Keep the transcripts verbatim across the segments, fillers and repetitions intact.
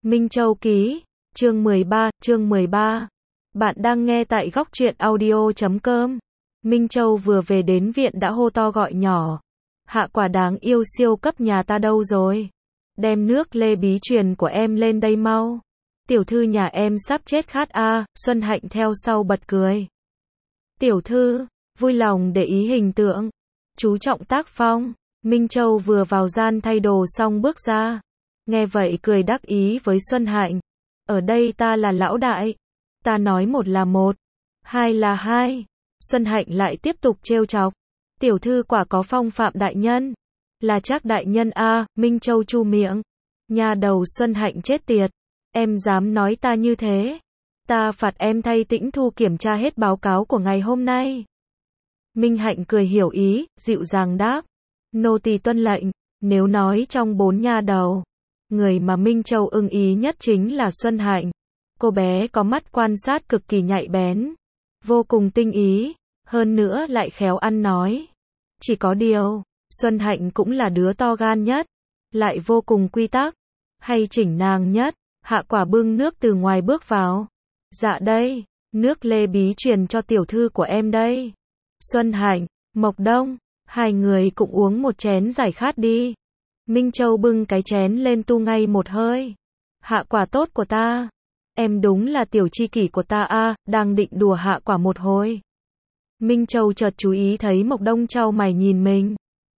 Minh Châu ký, chương mười ba, chương mười ba. Bạn đang nghe tại góc truyện audio chấm com. Minh Châu vừa về đến viện đã hô to gọi nhỏ. Hạ quả đáng yêu siêu cấp nhà ta đâu rồi? Đem nước lê bí truyền của em lên đây mau. Tiểu thư nhà em sắp chết khát a. À, Xuân Hạnh theo sau bật cười. Tiểu thư, vui lòng để ý hình tượng. Chú trọng tác phong. Minh Châu vừa vào gian thay đồ xong bước ra. Nghe vậy cười đắc ý với Xuân Hạnh. Ở đây ta là lão đại. Ta nói một là một, hai là hai. Xuân Hạnh lại tiếp tục trêu chọc. Tiểu thư quả có phong phạm đại nhân. Là chắc đại nhân a. À, Minh Châu chu miệng. Nhà đầu Xuân Hạnh chết tiệt. Em dám nói ta như thế. Ta phạt em thay Tĩnh Thu kiểm tra hết báo cáo của ngày hôm nay. Minh Hạnh cười hiểu ý, dịu dàng đáp. Nô tỳ tuân lệnh. Nếu nói trong bốn nha đầu, người mà Minh Châu ưng ý nhất chính là Xuân Hạnh. Cô bé có mắt quan sát cực kỳ nhạy bén, vô cùng tinh ý, hơn nữa lại khéo ăn nói. Chỉ có điều, Xuân Hạnh cũng là đứa to gan nhất, lại vô cùng quy tắc, hay chỉnh nàng nhất. Hạ quả bưng nước từ ngoài bước vào. Dạ đây, nước lê bí truyền cho tiểu thư của em đây. Xuân Hạnh, Mộc Đông, hai người cũng uống một chén giải khát đi. Minh Châu bưng cái chén lên tu ngay một hơi. Hạ quả tốt của ta. Em đúng là tiểu tri kỷ của ta a. À, đang định đùa hạ quả một hồi. Minh Châu chợt chú ý thấy Mộc Đông chau mày nhìn mình.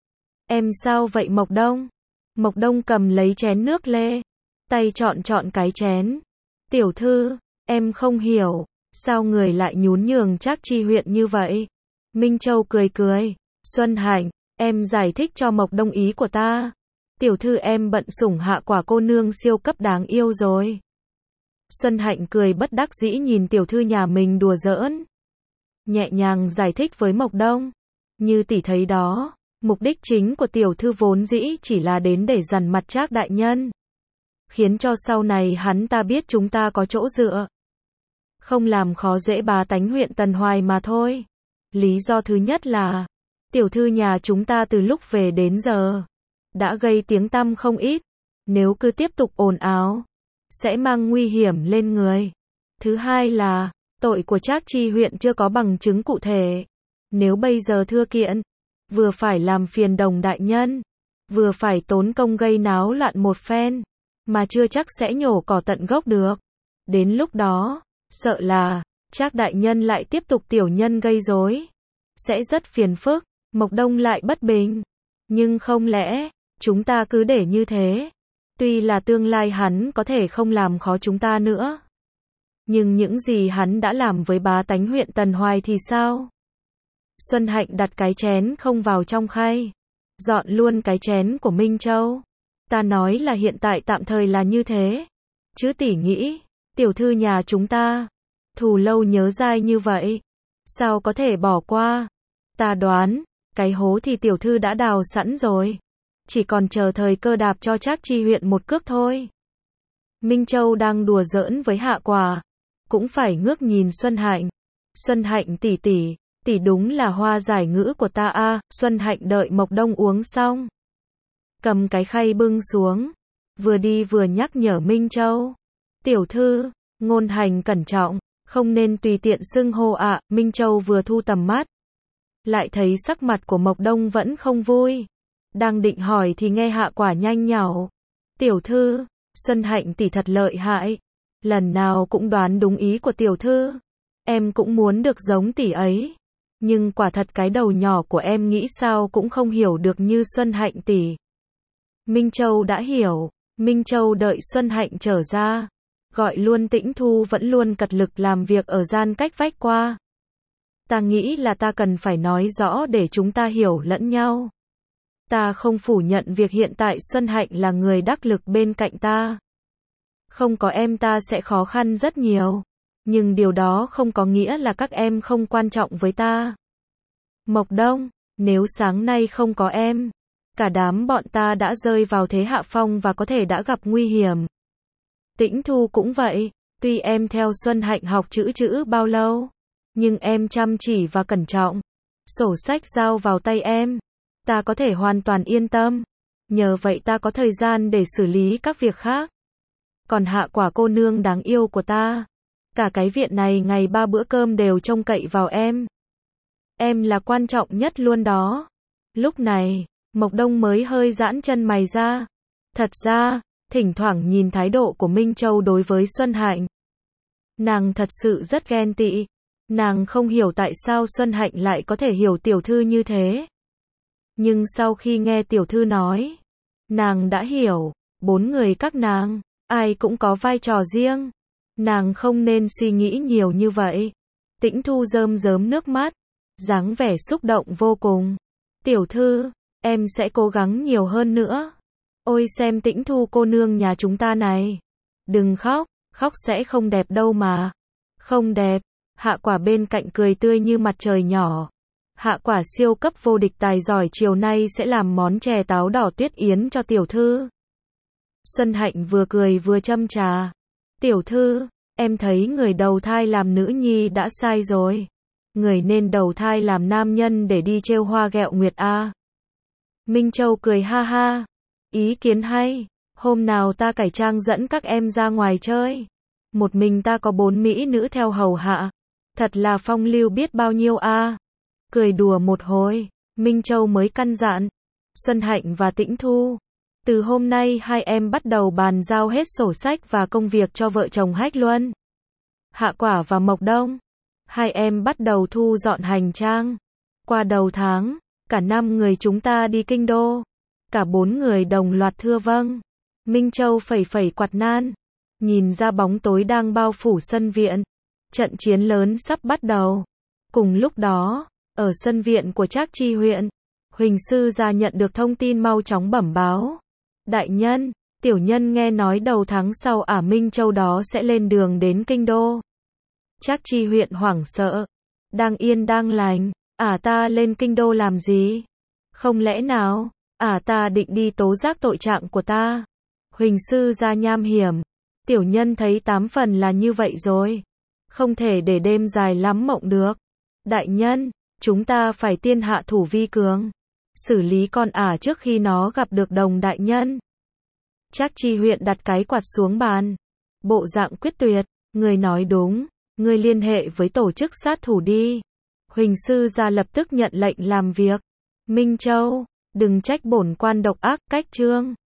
Em sao vậy Mộc Đông? Mộc Đông cầm lấy chén nước lê. Tay chọn chọn cái chén. Tiểu thư, em không hiểu. Sao người lại nhún nhường Trác Chi huyện như vậy? Minh Châu cười cười. Xuân Hạnh, em giải thích cho Mộc Đông ý của ta. Tiểu thư em bận sủng hạ quả cô nương siêu cấp đáng yêu rồi. Xuân Hạnh cười bất đắc dĩ nhìn tiểu thư nhà mình đùa giỡn. Nhẹ nhàng giải thích với Mộc Đông. Như tỷ thấy đó, mục đích chính của tiểu thư vốn dĩ chỉ là đến để dằn mặt Trác đại nhân. Khiến cho sau này hắn ta biết chúng ta có chỗ dựa. Không làm khó dễ bá tánh huyện Tần Hoài mà thôi. Lý do thứ nhất là, tiểu thư nhà chúng ta từ lúc về đến giờ đã gây tiếng tăm không ít. Nếu cứ tiếp tục ồn ào, sẽ mang nguy hiểm lên người. Thứ hai là, tội của Trác Chi huyện chưa có bằng chứng cụ thể. Nếu bây giờ thưa kiện, vừa phải làm phiền Đồng đại nhân, vừa phải tốn công gây náo loạn một phen, mà chưa chắc sẽ nhổ cỏ tận gốc được. Đến lúc đó, sợ là, Trác đại nhân lại tiếp tục tiểu nhân gây rối, sẽ rất phiền phức. Mộc Đông lại bất bình. Nhưng không lẽ, chúng ta cứ để như thế? Tuy là tương lai hắn có thể không làm khó chúng ta nữa. Nhưng những gì hắn đã làm với bá tánh huyện Tần Hoài thì sao? Xuân Hạnh đặt cái chén không vào trong khay. Dọn luôn cái chén của Minh Châu. Ta nói là hiện tại tạm thời là như thế. Chứ tỷ nghĩ, tiểu thư nhà chúng ta, thù lâu nhớ dai như vậy. Sao có thể bỏ qua? Ta đoán, cái hố thì tiểu thư đã đào sẵn rồi. Chỉ còn chờ thời cơ đạp cho Trác Chi huyện một cước thôi. Minh Châu đang đùa giỡn với hạ quả. Cũng phải ngước nhìn Xuân Hạnh. Xuân Hạnh tỷ tỷ, tỷ đúng là hoa giải ngữ của ta a. À, Xuân Hạnh đợi Mộc Đông uống xong. Cầm cái khay bưng xuống. Vừa đi vừa nhắc nhở Minh Châu. Tiểu thư, ngôn hành cẩn trọng, không nên tùy tiện xưng hô ạ. À. Minh Châu vừa thu tầm mắt. Lại thấy sắc mặt của Mộc Đông vẫn không vui. Đang định hỏi thì nghe hạ quả nhanh nhảu. Tiểu thư, Xuân Hạnh tỷ thật lợi hại. Lần nào cũng đoán đúng ý của tiểu thư. Em cũng muốn được giống tỷ ấy. Nhưng quả thật cái đầu nhỏ của em nghĩ sao cũng không hiểu được như Xuân Hạnh tỷ. Minh Châu đã hiểu. Minh Châu đợi Xuân Hạnh trở ra. Gọi luôn Tĩnh Thu vẫn luôn cật lực làm việc ở gian cách vách qua. Ta nghĩ là ta cần phải nói rõ để chúng ta hiểu lẫn nhau. Ta không phủ nhận việc hiện tại Xuân Hạnh là người đắc lực bên cạnh ta. Không có em ta sẽ khó khăn rất nhiều. Nhưng điều đó không có nghĩa là các em không quan trọng với ta. Mộc Đông, nếu sáng nay không có em, cả đám bọn ta đã rơi vào thế hạ phong và có thể đã gặp nguy hiểm. Tĩnh Thu cũng vậy, tuy em theo Xuân Hạnh học chữ chữ bao lâu, nhưng em chăm chỉ và cẩn trọng. Sổ sách giao vào tay em, ta có thể hoàn toàn yên tâm. Nhờ vậy ta có thời gian để xử lý các việc khác. Còn Hạ Quả cô nương đáng yêu của ta, cả cái viện này ngày ba bữa cơm đều trông cậy vào em. Em là quan trọng nhất luôn đó. Lúc này, Mộc Đông mới hơi giãn chân mày ra. Thật ra, thỉnh thoảng nhìn thái độ của Minh Châu đối với Xuân Hạnh, nàng thật sự rất ghen tị. Nàng không hiểu tại sao Xuân Hạnh lại có thể hiểu tiểu thư như thế. Nhưng sau khi nghe tiểu thư nói, nàng đã hiểu, bốn người các nàng, ai cũng có vai trò riêng. Nàng không nên suy nghĩ nhiều như vậy. Tĩnh Thu rơm rớm nước mắt, dáng vẻ xúc động vô cùng. Tiểu thư, em sẽ cố gắng nhiều hơn nữa. Ôi xem Tĩnh Thu cô nương nhà chúng ta này. Đừng khóc, khóc sẽ không đẹp đâu mà. Không đẹp. Hạ Quả bên cạnh cười tươi như mặt trời nhỏ. Hạ Quả siêu cấp vô địch tài giỏi chiều nay sẽ làm món chè táo đỏ tuyết yến cho tiểu thư. Xuân Hạnh vừa cười vừa châm trà. Tiểu thư, em thấy người đầu thai làm nữ nhi đã sai rồi. Người nên đầu thai làm nam nhân để đi trêu hoa ghẹo nguyệt a. Minh Châu cười ha ha. Ý kiến hay, hôm nào ta cải trang dẫn các em ra ngoài chơi. Một mình ta có bốn mỹ nữ theo hầu hạ. Thật là phong lưu biết bao nhiêu a. Cười đùa một hồi, Minh Châu mới căn dặn. Xuân Hạnh và Tĩnh Thu, từ hôm nay hai em bắt đầu bàn giao hết sổ sách và công việc cho vợ chồng Hách Luân. Hạ Quả và Mộc Đông, hai em bắt đầu thu dọn hành trang. Qua đầu tháng, cả năm người chúng ta đi kinh đô. Cả bốn người đồng loạt thưa vâng. Minh Châu phẩy phẩy quạt nan, nhìn ra bóng tối đang bao phủ sân viện. Trận chiến lớn sắp bắt đầu. Cùng lúc đó, ở sân viện của Trác Chi huyện, Huỳnh sư gia nhận được thông tin mau chóng bẩm báo. Đại nhân, tiểu nhân nghe nói đầu tháng sau ả Minh Châu đó sẽ lên đường đến kinh đô. Trác Chi huyện hoảng sợ. Đang yên đang lành, ả ta lên kinh đô làm gì? Không lẽ nào, ả ta định đi tố giác tội trạng của ta? Huỳnh sư gia nham hiểm. Tiểu nhân thấy tám phần là như vậy rồi. Không thể để đêm dài lắm mộng được. Đại nhân, chúng ta phải tiên hạ thủ vi cường. Xử lý con ả trước khi nó gặp được đồng đại nhân. Trác Chi huyện đặt cái quạt xuống bàn. Bộ dạng quyết tuyệt. Người nói đúng. Người liên hệ với tổ chức sát thủ đi. Huỳnh sư gia lập tức nhận lệnh làm việc. Minh Châu, đừng trách bổn quan độc ác cách trương.